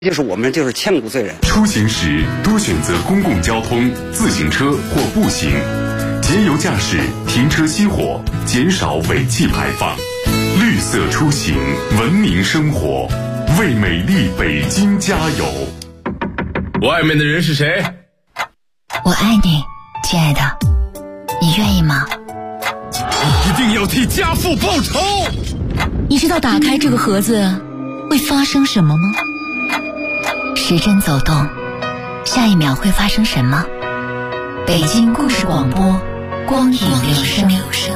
就是我们就是千古罪人。 出行时多选择公共交通、自行车或步行，节油驾驶，停车熄火，减少尾气排放。绿色出行，文明生活，为美丽北京加油！ 外面的人是谁？ 我爱你，亲爱的，你愿意吗？ 一定要替家父报仇！ 你知道打开这个盒子会发生什么吗？时针走动，下一秒会发生什么？北京故事广播，光影留声。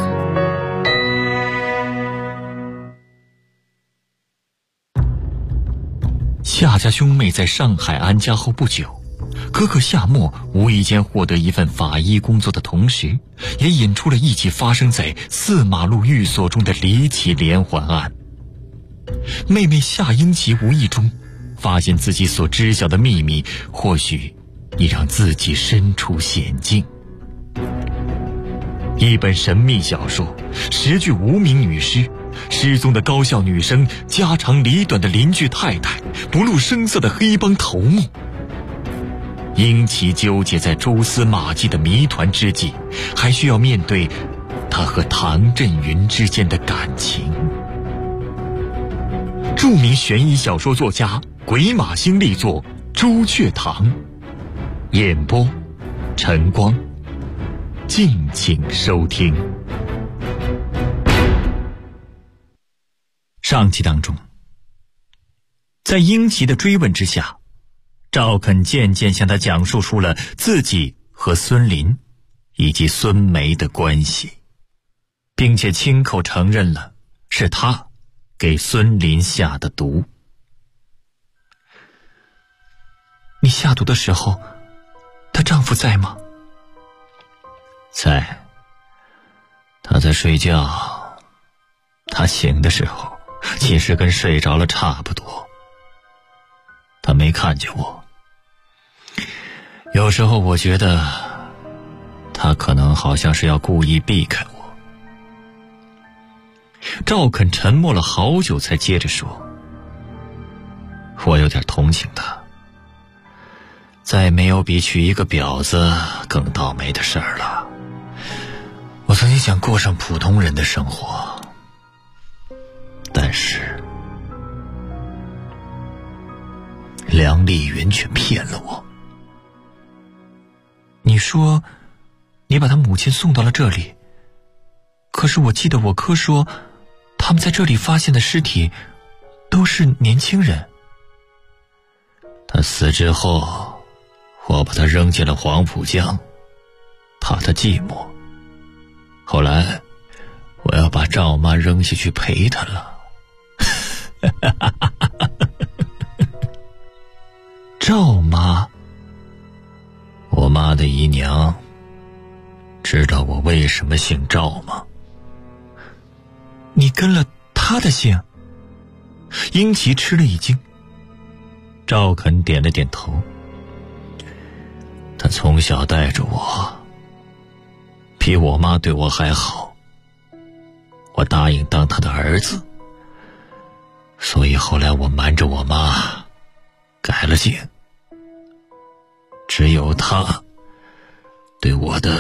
夏家兄妹在上海安家后不久，哥哥夏沫无意间获得一份法医工作的同时，也引出了一起发生在四马路寓所中的离奇连环案。妹妹夏英奇无意中发现自己所知晓的秘密，或许已让自己身处险境。一本神秘小说，10具无名女尸，失踪的高校女生，家长里短的邻居太太，不露声色的黑帮头目。英奇纠结在蛛丝马迹的谜团之际，还需要面对他和唐振云之间的感情。著名悬疑小说作家鬼马星力作《朱雀堂》，演播晨光，敬请收听。上集当中，在英奇的追问之下，赵肯渐渐向他讲述出了自己和孙林以及孙梅的关系，并且亲口承认了是他给孙林下的毒。你下毒的时候，她丈夫在吗？在，他在睡觉，他醒的时候其实跟睡着了差不多，他没看见我。有时候我觉得他可能好像是要故意避开我。赵肯沉默了好久才接着说，我有点同情他，再没有比娶一个婊子更倒霉的事儿了。我曾经想过上普通人的生活，但是梁丽云却骗了我。你说你把他母亲送到了这里，可是我记得我哥说他们在这里发现的尸体都是年轻人。他死之后，我把他扔进了黄浦江，怕他寂寞。后来我要把赵妈扔下去陪他了。赵妈，我妈的姨娘，知道我为什么姓赵吗？你跟了她的姓？英奇吃了一惊。赵肯点了点头。他从小带着我，比我妈对我还好，我答应当他的儿子，所以后来我瞒着我妈改了姓。只有他对我的，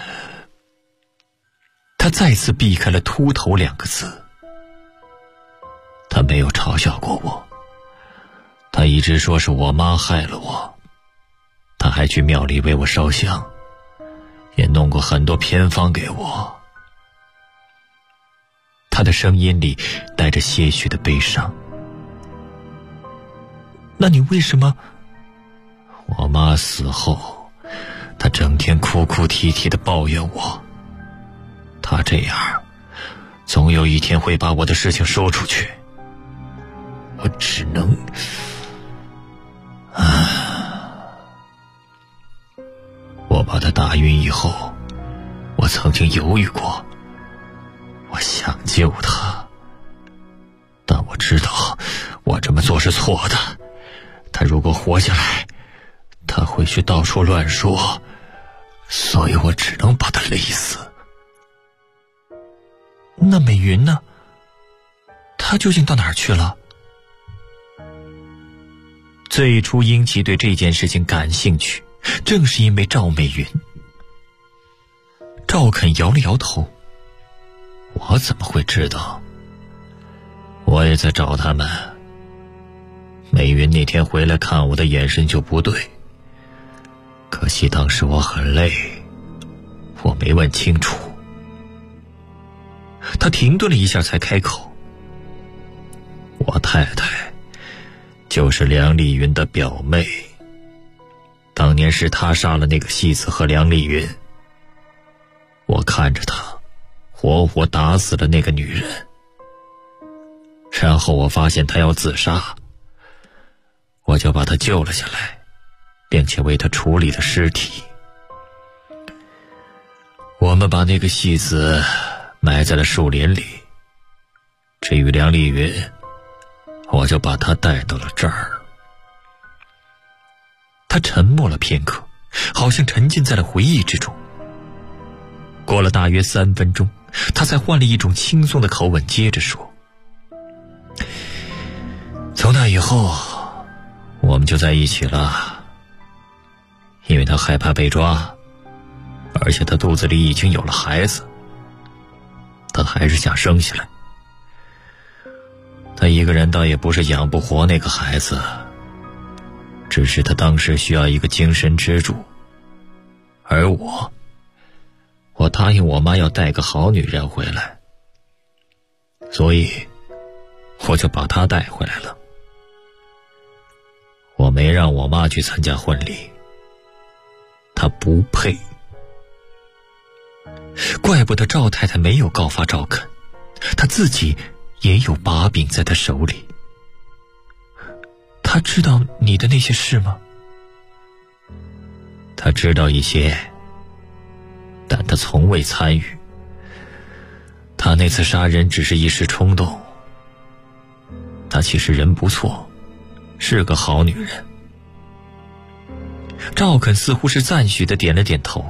他再次避开了秃头2个字。他没有嘲笑过我，他一直说是我妈害了我，他还去庙里为我烧香，也弄过很多偏方给我。他的声音里带着些许的悲伤。那你为什么？我妈死后，她整天哭哭啼啼地抱怨我，她这样总有一天会把我的事情说出去，我只能我把她打晕以后，我曾经犹豫过，我想救她，但我知道我这么做是错的。她如果活下来，她会去到处乱说，所以我只能把她勒死。那美云呢？她究竟到哪儿去了？ 最初殷琦对这件事情感兴趣，正是因为赵美云。赵肯摇了摇头，我怎么会知道？我也在找他们。美云那天回来看我的眼神就不对，可惜当时我很累，我没问清楚。他停顿了一下才开口，我太太就是梁丽云的表妹，当年是她杀了那个戏子和梁丽云，我看着她活活打死了那个女人，然后我发现她要自杀，我就把她救了下来，并且为她处理了尸体。我们把那个戏子埋在了树林里，至于梁丽云，我就把她带到了这儿。他沉默了片刻，好像沉浸在了回忆之中。过了大约3分钟，他才换了一种轻松的口吻接着说，从那以后我们就在一起了，因为他害怕被抓，而且他肚子里已经有了孩子，他还是想生下来。他一个人倒也不是养不活那个孩子，只是他当时需要一个精神支柱，而我答应我妈要带个好女人回来，所以我就把她带回来了。我没让我妈去参加婚礼，她不配。怪不得赵太太没有告发赵肯，她自己也有把柄在她手里。她知道你的那些事吗？她知道一些，但她从未参与。她那次杀人只是一时冲动，她其实人不错，是个好女人。赵肯似乎是赞许地点了点头。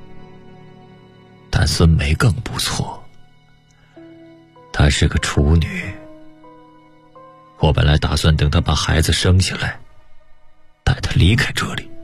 但孙梅更不错，她是个处女。我本来打算等她把孩子生下来，带她离开这里。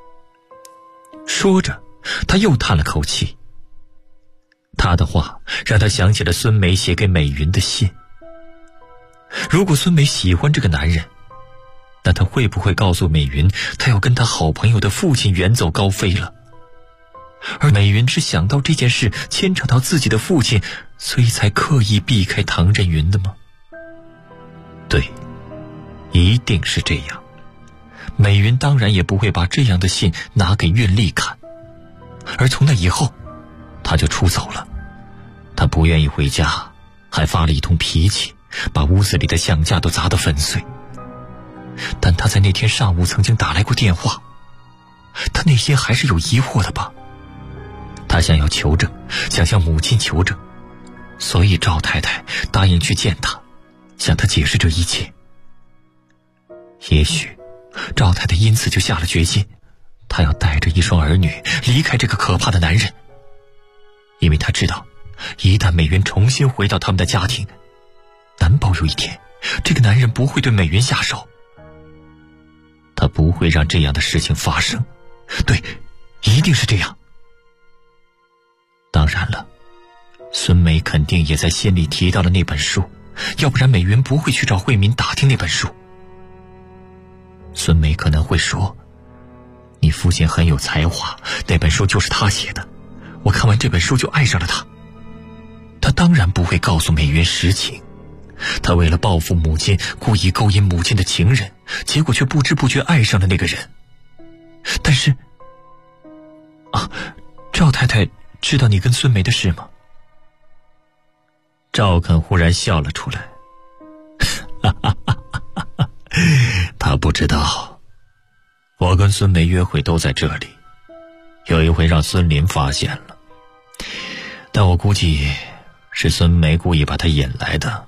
说着，他又叹了口气。他的话让他想起了孙梅写给美云的信。如果孙梅喜欢这个男人，那他会不会告诉美云，他要跟他好朋友的父亲远走高飞了？而美云只想到这件事牵扯到自己的父亲，所以才刻意避开唐振云的吗？对，一定是这样。美云当然也不会把这样的信拿给韵丽看，而从那以后他就出走了。他不愿意回家，还发了一通脾气，把屋子里的相架都砸得粉碎。但他在那天上午曾经打来过电话，他内心还是有疑惑的吧。他想要求证，想向母亲求证，所以赵太太答应去见他，向他解释这一切。也许赵太太因此就下了决心，她要带着一双儿女离开这个可怕的男人，因为她知道，一旦美云重新回到他们的家庭，难保有一天这个男人不会对美云下手。他不会让这样的事情发生，对，一定是这样。当然了，孙梅肯定也在心里提到了那本书，要不然美云不会去找慧敏打听那本书。孙梅可能会说，你父亲很有才华，那本书就是他写的，我看完这本书就爱上了他。他当然不会告诉美云实情，他为了报复母亲，故意勾引母亲的情人，结果却不知不觉爱上了那个人。但是赵太太知道你跟孙梅的事吗？赵肯忽然笑了出来，他不知道，我跟孙梅约会都在这里，有一回让孙林发现了，但我估计是孙梅故意把他引来的。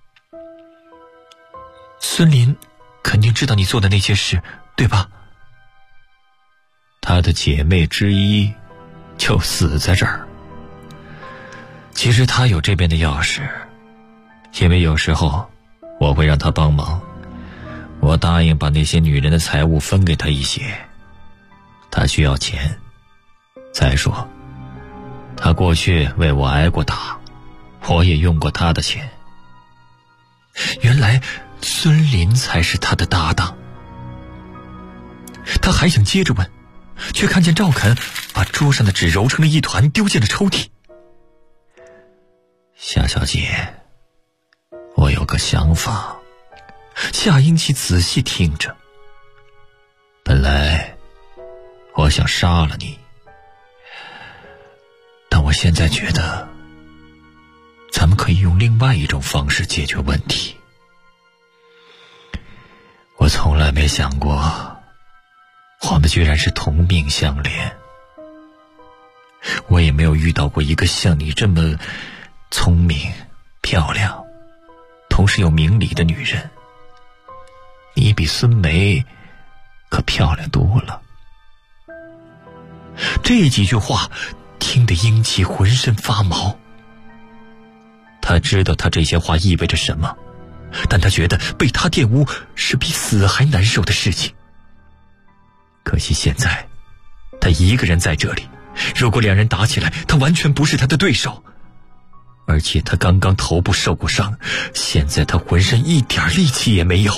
孙林肯定知道你做的那些事，对吧？她的姐妹之一就死在这儿。其实她有这边的钥匙，因为有时候我会让她帮忙， 我答应把那些女人的财物分给她一些，她需要钱。再说她过去为我挨过打，我也用过她的钱。原来孙林才是她的搭档。他还想接着问，却看见赵肯把桌上的纸揉成了一团，丢进了抽屉。夏小姐，我有个想法。夏英奇仔细听着。本来我想杀了你，但我现在觉得咱们可以用另外一种方式解决问题。我从来没想过我们居然是同命相连，我也没有遇到过一个像你这么聪明、漂亮，同时有明理的女人。你比孙梅可漂亮多了。这几句话听得英奇浑身发毛。他知道他这些话意味着什么，但他觉得被他玷污是比死还难受的事情。可惜现在他一个人在这里，如果两人打起来，他完全不是他的对手。而且他刚刚头部受过伤，现在他浑身一点力气也没有。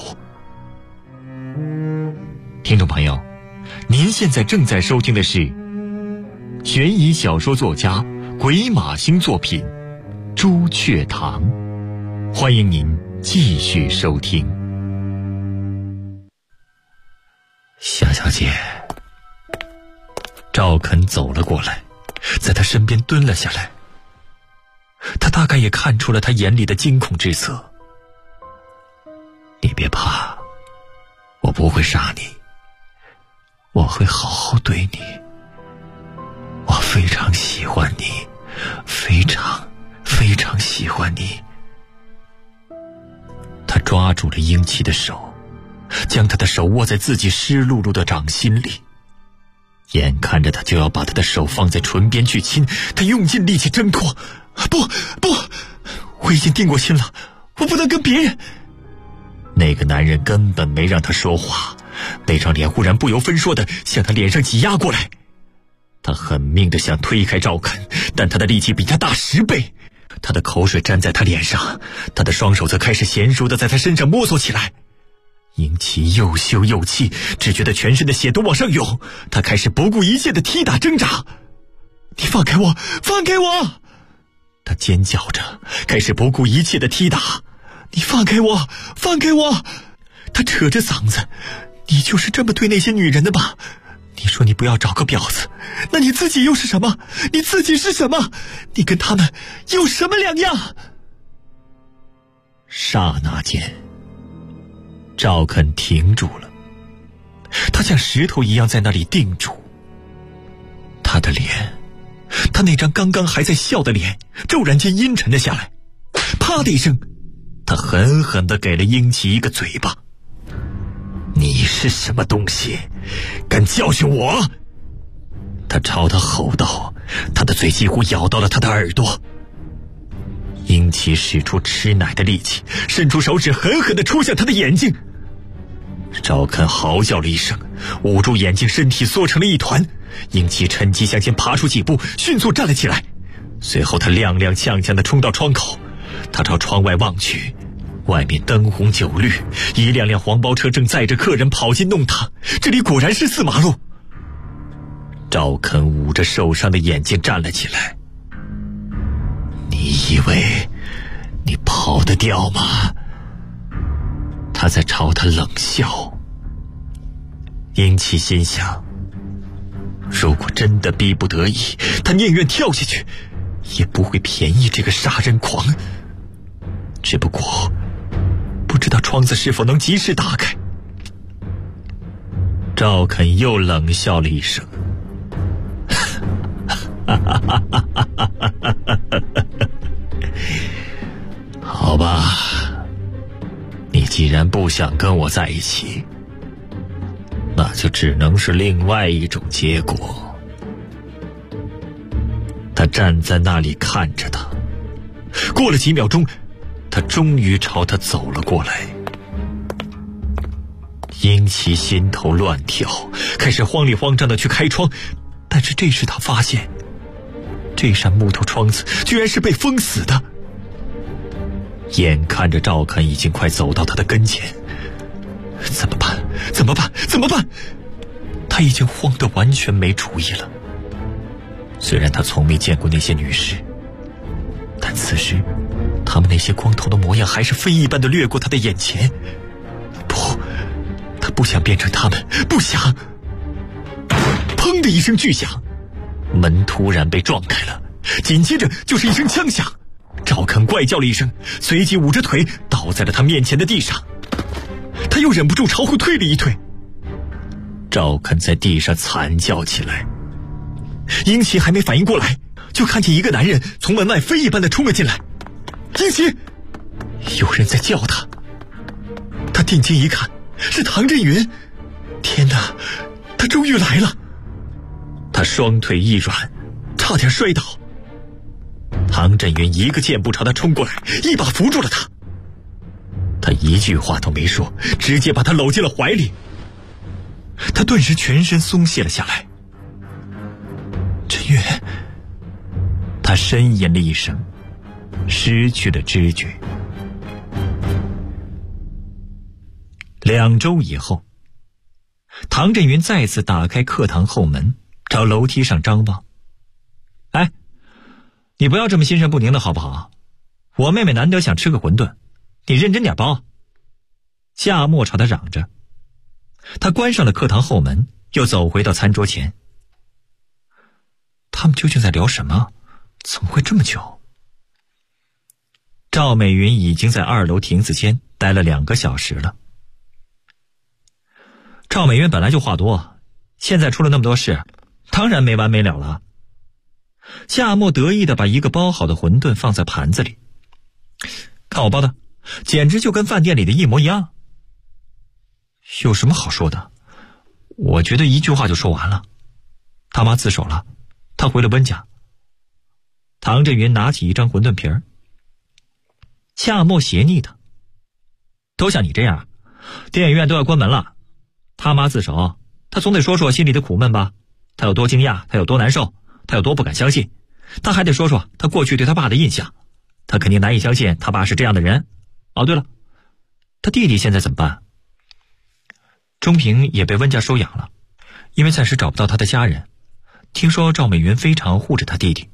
听众朋友，您现在正在收听的是悬疑小说作家鬼马星作品《朱雀堂》，欢迎您继续收听。夏小姐，赵肯走了过来，在他身边蹲了下来。他大概也看出了他眼里的惊恐之色。你别怕，我不会杀你，我会好好对你。我非常喜欢你，非常非常喜欢你。他抓住了英奇的手，将他的手握在自己湿漉漉的掌心里，眼看着他就要把他的手放在唇边去亲，他用尽力气挣脱。不，我已经定过心了，我不能跟别人。那个男人根本没让他说话，那张脸忽然不由分说的向他脸上挤压过来。他狠命的想推开赵肯，但他的力气比他大10倍。他的口水沾在他脸上，他的双手则开始娴熟的在他身上摸索起来。英奇又羞又气，只觉得全身的血都往上涌，他开始不顾一切的踢打挣扎。你放开我，放开我！他尖叫着，开始不顾一切的踢打。你放开我，放开我！他扯着嗓子，你就是这么对那些女人的吧？你说你不要找个婊子，那你自己又是什么？你自己是什么？你跟他们有什么两样？刹那间，赵肯停住了，他像石头一样在那里定住。他的脸，他那张刚刚还在笑的脸，骤然间阴沉了下来。啪的一声，他狠狠地给了英奇一个嘴巴。你是什么东西，敢教训我？他朝他吼道，他的嘴几乎咬到了他的耳朵。英奇使出吃奶的力气，伸出手指狠狠地戳向他的眼睛。赵肯嚎叫了一声，捂住眼睛，身体缩成了一团。英奇趁机向前爬出几步，迅速站了起来。随后他踉踉跄跄地冲到窗口，他朝窗外望去，外面灯红酒绿，一辆辆黄包车正载着客人跑进弄堂，这里果然是4马路。赵肯捂着受伤的眼睛站了起来。你以为你跑得掉吗？他在朝他冷笑。英奇心想，如果真的逼不得已，他宁愿跳下去，也不会便宜这个杀人狂。只不过不知道窗子是否能及时打开。赵肯又冷笑了一声，好吧，你既然不想跟我在一起，那就只能是另外一种结果。他站在那里看着他，过了几秒钟，他终于朝他走了过来。 英奇心头乱跳，开始慌里慌张地去开窗，但是这时他发现这扇木头窗子居然是被封死的。眼看着赵肯已经快走到他的跟前，怎么办？怎么办？怎么办？他已经慌得完全没主意了。虽然他从没见过那些女尸，但此时他们那些光头的模样还是飞一般的掠过他的眼前。不，他不想变成他们，不想。砰的一声巨响，门突然被撞开了，紧接着就是一声枪响。赵肯怪叫了一声，随即捂着腿倒在了他面前的地上。他又忍不住朝后退了一退。赵肯在地上惨叫起来。英奇还没反应过来，就看见一个男人从门外飞一般的冲了进来。英奇，有人在叫他。他定睛一看，是唐振云。天哪，他终于来了。他双腿一软，差点摔倒。唐振云一个箭步朝他冲过来，一把扶住了他。他一句话都没说，直接把他搂进了怀里。他顿时全身松懈了下来。振云，他呻吟了一声，失去了知觉。2周以后，唐振云再次打开课堂后门，朝楼梯上张望。哎，你不要这么心神不宁的好不好？我妹妹难得想吃个馄饨，你认真点包。夏沫朝他嚷着。他关上了课堂后门，又走回到餐桌前。他们究竟在聊什么？怎么会这么久？赵美云已经在2楼亭子间待了2个小时了。赵美云本来就话多，现在出了那么多事，当然没完没了了。夏沫得意地把一个包好的馄饨放在盘子里。看我包的，简直就跟饭店里的一模一样。有什么好说的？我觉得一句话就说完了。他妈自首了，他回了温家。唐振云拿起一张馄饨皮儿。夏沫斜睨他，都像你这样，电影院都要关门了。他妈自首，他总得说说心里的苦闷吧。他有多惊讶，他有多难受，他有多不敢相信，他还得说说他过去对他爸的印象。他肯定难以相信他爸是这样的人。哦，对了，他弟弟现在怎么办？钟平也被温家收养了，因为暂时找不到他的家人。听说赵美云非常护着他弟弟。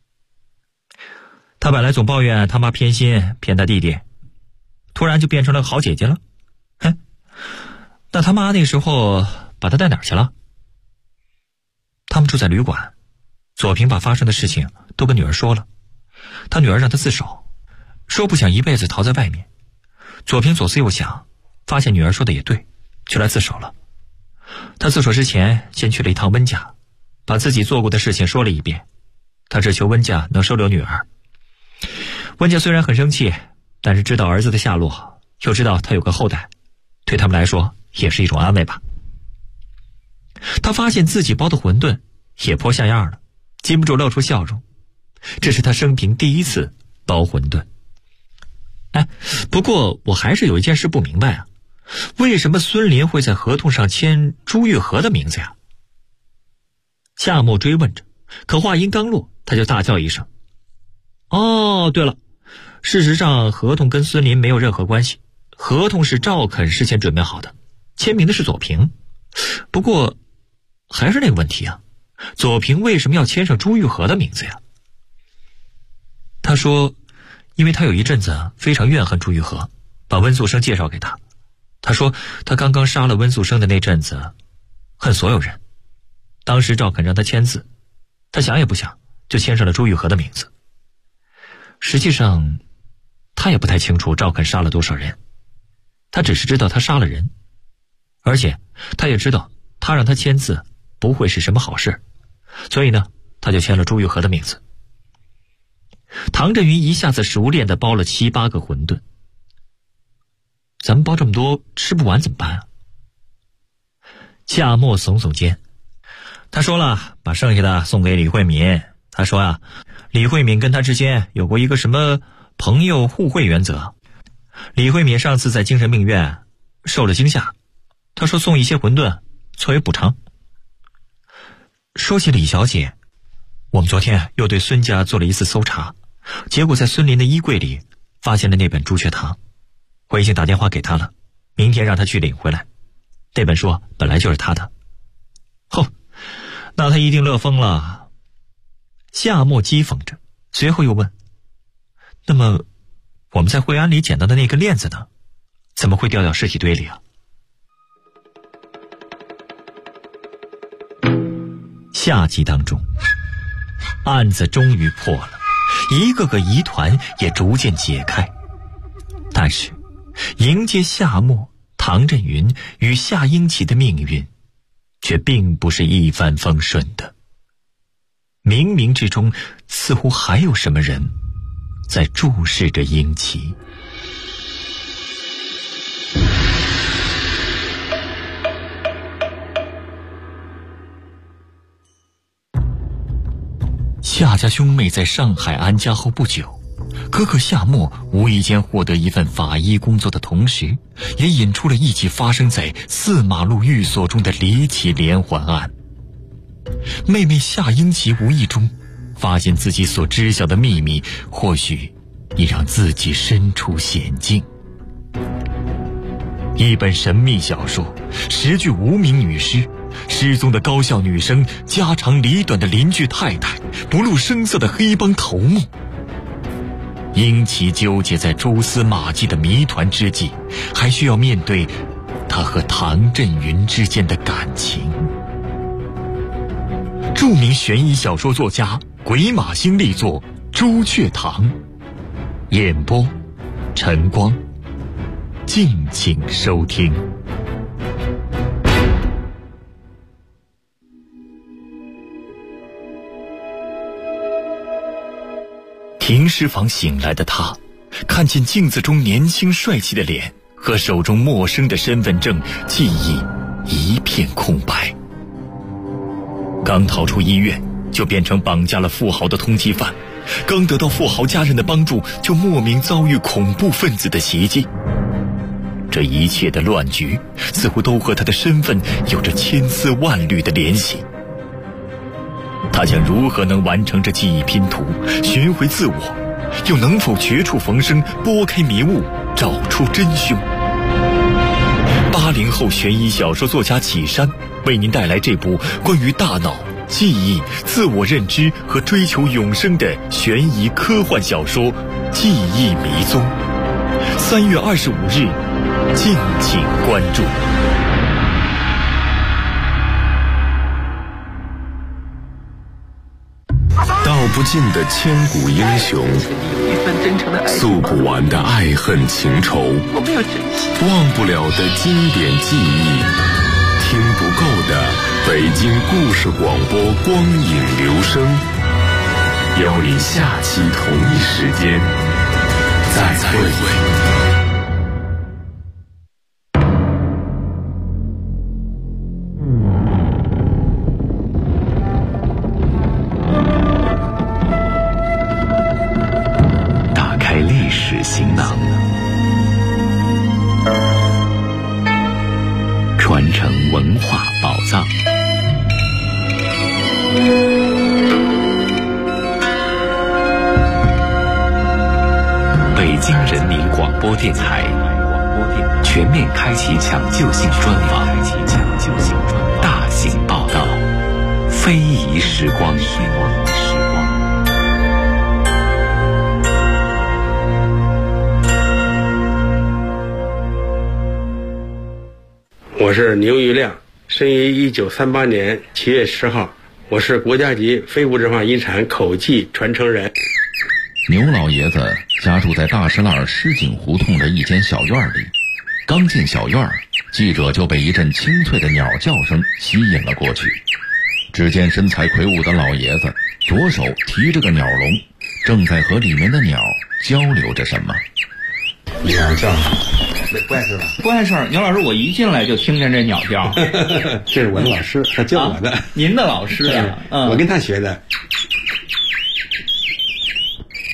他本来总抱怨他妈偏心骗他弟弟，突然就变成了好姐姐了。那他妈那时候把他带哪儿去了？他们住在旅馆，左平把发生的事情都跟女儿说了，他女儿让他自首，说不想一辈子逃在外面。左平左思右想，发现女儿说的也对，就来自首了。他自首之前先去了一趟温家，把自己做过的事情说了一遍。他只求温家能收留女儿。温家虽然很生气，但是知道儿子的下落，又知道他有个后代，对他们来说也是一种安慰吧。他发现自己包的馄饨也颇像样了，禁不住露出笑容。这是他生平第一次包馄饨。不过我还是有一件事不明白啊，为什么孙林会在合同上签朱玉和的名字呀？夏沫追问着，可话音刚落，他就大叫一声。哦，对了，事实上合同跟孙林没有任何关系，合同是赵肯事先准备好的，签名的是左平。不过还是那个问题啊，左平为什么要签上朱玉和的名字呀？他说因为他有一阵子非常怨恨朱玉和，把温素生介绍给他。他说他刚刚杀了温素生的那阵子恨所有人，当时赵肯让他签字，他想也不想就签上了朱玉和的名字。实际上他也不太清楚赵肯杀了多少人，他只是知道他杀了人，而且他也知道他让他签字不会是什么好事，所以呢他就签了朱玉和的名字。唐振云一下子熟练地包了7、8个馄饨。咱们包这么多吃不完怎么办啊？夏沫耸耸肩，他说了把剩下的送给李慧敏。他说啊，李慧敏跟他之间有过一个什么朋友互惠原则。李慧敏上次在精神病院受了惊吓， 他说送一些馄饨作为补偿。说起李小姐，我们昨天又对孙家做了一次搜查，结果在孙林的衣柜里发现了那本朱雀堂，我已经打电话给他了，明天让他去领回来。那本书本来就是他的。那他一定乐疯了。夏沫讥讽着，随后又问，那么我们在惠安里捡到的那个链子呢？怎么会掉到尸体堆里啊？下集当中，案子终于破了，一个个疑团也逐渐解开。但是迎接夏沫、唐振云与夏英奇的命运却并不是一帆风顺的。冥冥之中似乎还有什么人在注视着英奇。夏家兄妹在上海安家后不久，哥哥夏沫无意间获得一份法医工作的同时，也引出了一起发生在4马路寓所中的离奇连环案。妹妹夏英奇无意中发现自己所知晓的秘密，或许已让自己身处险境。一本神秘小说，10具无名女尸，失踪的高校女生，家长里短的邻居太太，不露声色的黑帮头目。英奇纠结在蛛丝马迹的谜团之际，还需要面对他和唐振云之间的感情。著名悬疑小说作家鬼马星力作《朱雀堂》，演播晨光，敬请收听。停尸房醒来的他，看见镜子中年轻帅气的脸和手中陌生的身份证，记忆一片空白。刚逃出医院，就变成绑架了富豪的通缉犯，刚得到富豪家人的帮助，就莫名遭遇恐怖分子的袭击。这一切的乱局似乎都和他的身份有着千丝万缕的联系。他将如何能完成这记忆拼图，寻回自我，又能否绝处逢生，拨开迷雾，找出真凶？80后悬疑小说作家启山为您带来这部关于大脑、记忆、自我认知和追求永生的悬疑科幻小说《记忆迷踪》。3月25日，敬请关注。 道不尽的千古英雄，诉不完的爱恨情仇，忘不了的经典记忆，听不够的北京故事广播光影留声。邀你下期同一时间再会。行囊，传承文化宝藏。北京人民广播电台全面开启抢救性专访，大型报道，非遗时光。 我是牛玉亮，生于1938年7月10号，我是国家级非物质化遗产口技传承人。 牛老爷子家住在大石栏石井胡同的一间小院里，刚进小院，记者就被一阵清脆的鸟叫声吸引了过去。只见身材魁梧的老爷子左手提着个鸟笼，正在和里面的鸟交流着什么。 鸟叫不碍事吧？ 不碍事。牛老师，我一进来就听见这鸟叫。 这是我的老师，他教我的。 您的老师啊？ 我跟他学的。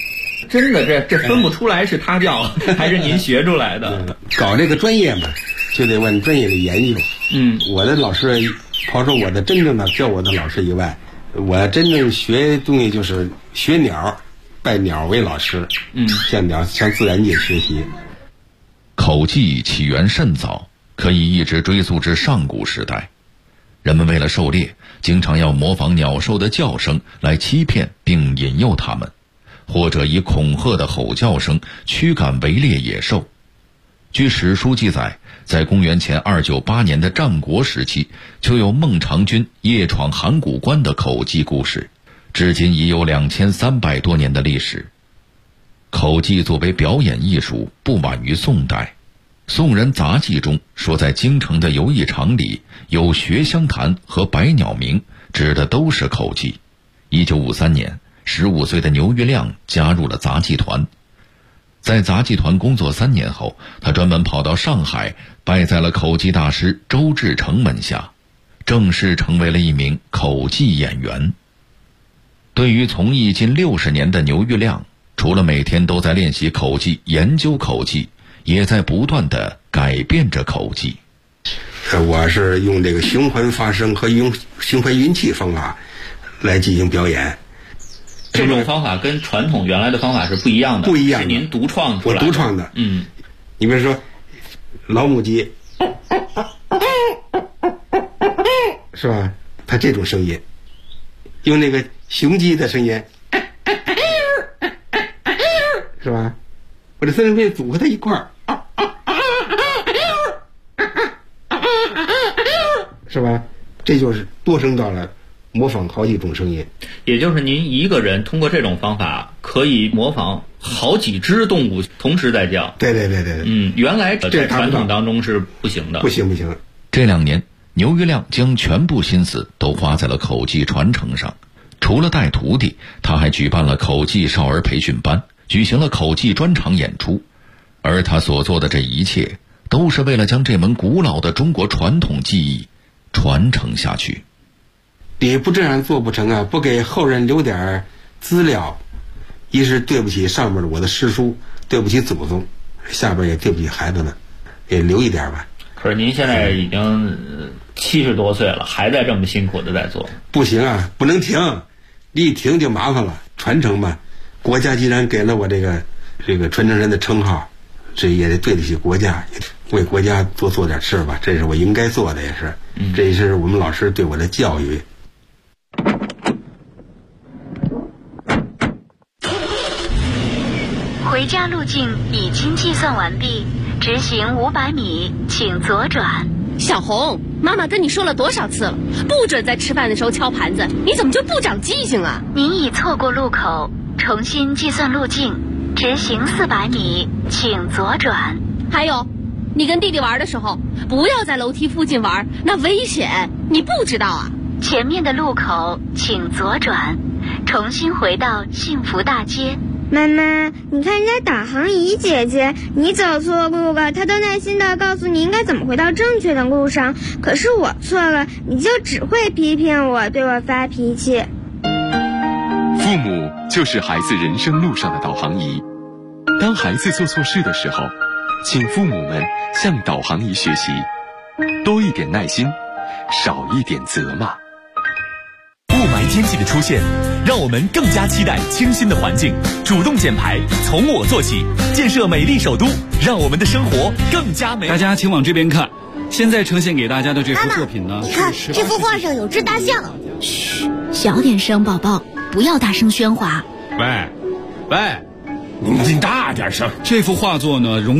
真的，这分不出来是他叫还是您学出来的。 搞这个专业嘛， 就得往专业的研究。我的老师，抛出我的真正的教我的老师以外，我真正学东西就是学鸟，拜鸟为老师。向自然界学习。 口技起源甚早，可以一直追溯至上古时代。人们为了狩猎，经常要模仿鸟兽的叫声来欺骗并引诱它们，或者以恐吓的吼叫声驱赶围猎野兽。据史书记载，在公元前298年的战国时期，就有孟尝君夜闯函谷关的口技故事，至今已有2300多年的历史。口技作为表演艺术，不晚于宋代。宋人杂记中说，在京城的游艺场里有学香坛和百鸟鸣，指的都是口技。1953年，15岁的牛玉亮加入了杂技团。在杂技团工作3年后，他专门跑到上海，拜在了口技大师周志成门下，正式成为了一名口技演员。对于从艺近60年的牛玉亮，除了每天都在练习口技、研究口技，也在不断地改变着口技。 我是用这个循环发声和用循环运气方法来进行表演。 这种方法跟传统原来的方法是不一样的， 不一样的， 是您独创出来的。 我独创的。你比如说老母鸡，是吧？它这种声音，用那个雄鸡的声音，是吧？我这3声片组合在一块儿，是吧？这就是多声道了，模仿好几种声音。 也就是您一个人通过这种方法可以模仿好几只动物同时在叫。 对。 原来在传统当中是不行的。 不行。 这2年，牛玉亮将全部心思都花在了口技传承上。除了带徒弟，他还举办了口技少儿培训班，举行了口技专场演出。而他所做的这一切，都是为了将这门古老的中国传统技艺传承下去。 你不这样做不成啊！不给后人留点资料，一是对不起上面的我的师叔，对不起祖宗，下边也对不起孩子们，也留一点吧。 可是您现在已经70多岁了，还在这么辛苦的在做。 不行啊，不能停，你一停就麻烦了。传承嘛，国家既然给了我这个传承人的称号，这也得对得起国家，为国家多做点事吧，这是我应该做的，也是，这也是我们老师对我的教育。 回家路径已经计算完毕，直行500米，请左转。 小红，妈妈跟你说了多少次了，不准在吃饭的时候敲盘子，你怎么就不长记性啊？ 您已错过路口，重新计算路径，直行400米，请左转。 还有，你跟弟弟玩的时候，不要在楼梯附近玩，那危险，你不知道啊？ 前面的路口请左转，重新回到幸福大街。 妈妈，你看人家导航仪姐姐，你走错路了，她都耐心地告诉你应该怎么回到正确的路上，可是我错了，你就只会批评我，对我发脾气。 父母就是孩子人生路上的导航仪，当孩子做错事的时候，请父母们向导航仪学习，多一点耐心，少一点责骂。 雾霾天气的出现，让我们更加期待清新的环境。主动减排，从我做起，建设美丽首都，让我们的生活更加美好。 大家请往这边看，现在呈现给大家的这幅作品呢， 你看这幅画上有只大象。 嘘，小点声，宝宝，不要大声喧哗。 喂，你大点声。 这幅画作呢，